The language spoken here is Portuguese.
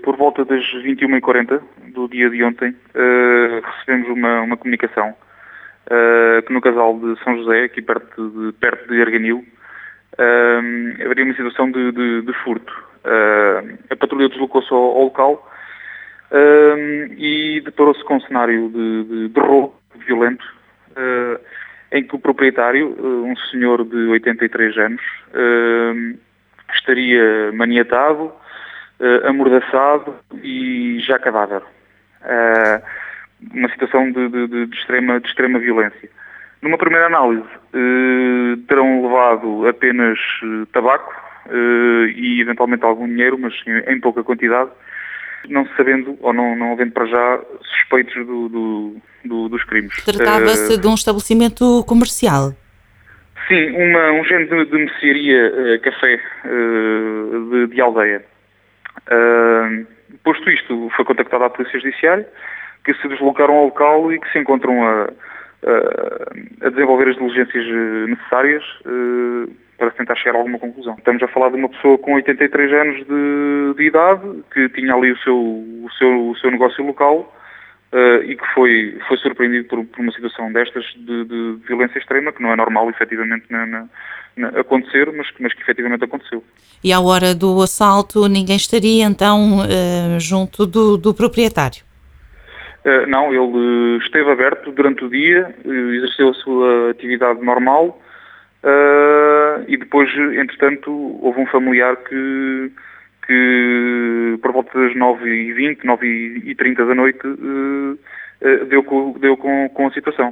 por volta das 21h40 do dia de ontem, recebemos uma comunicação que no casal de São José, aqui perto de Arganil, haveria uma situação de furto. A patrulha deslocou-se ao local e deparou-se com um cenário de roubo violento, em que o proprietário, um senhor de 83 anos, estaria maniatado, amordaçado e já cadáver. Uma situação de extrema violência. Numa primeira análise, terão levado apenas tabaco e eventualmente algum dinheiro, mas em pouca quantidade, não se sabendo ou não havendo para já suspeitos dos crimes. Tratava-se de um estabelecimento comercial? Sim, um género de mercearia café de aldeia. Posto isto, foi contactada a Polícia Judiciária, que se deslocaram ao local e que se encontram a desenvolver as diligências necessárias para tentar chegar a alguma conclusão. Estamos a falar de uma pessoa com 83 anos de idade, que tinha ali o seu negócio local e que foi surpreendido por uma situação destas de violência extrema, que não é normal efetivamente acontecer, mas que efetivamente aconteceu. E à hora do assalto ninguém estaria então junto do proprietário? Não, ele esteve aberto durante o dia, exerceu a sua atividade normal e depois, entretanto, houve um familiar que por volta das 9h20, 9h30 da noite, deu com a situação.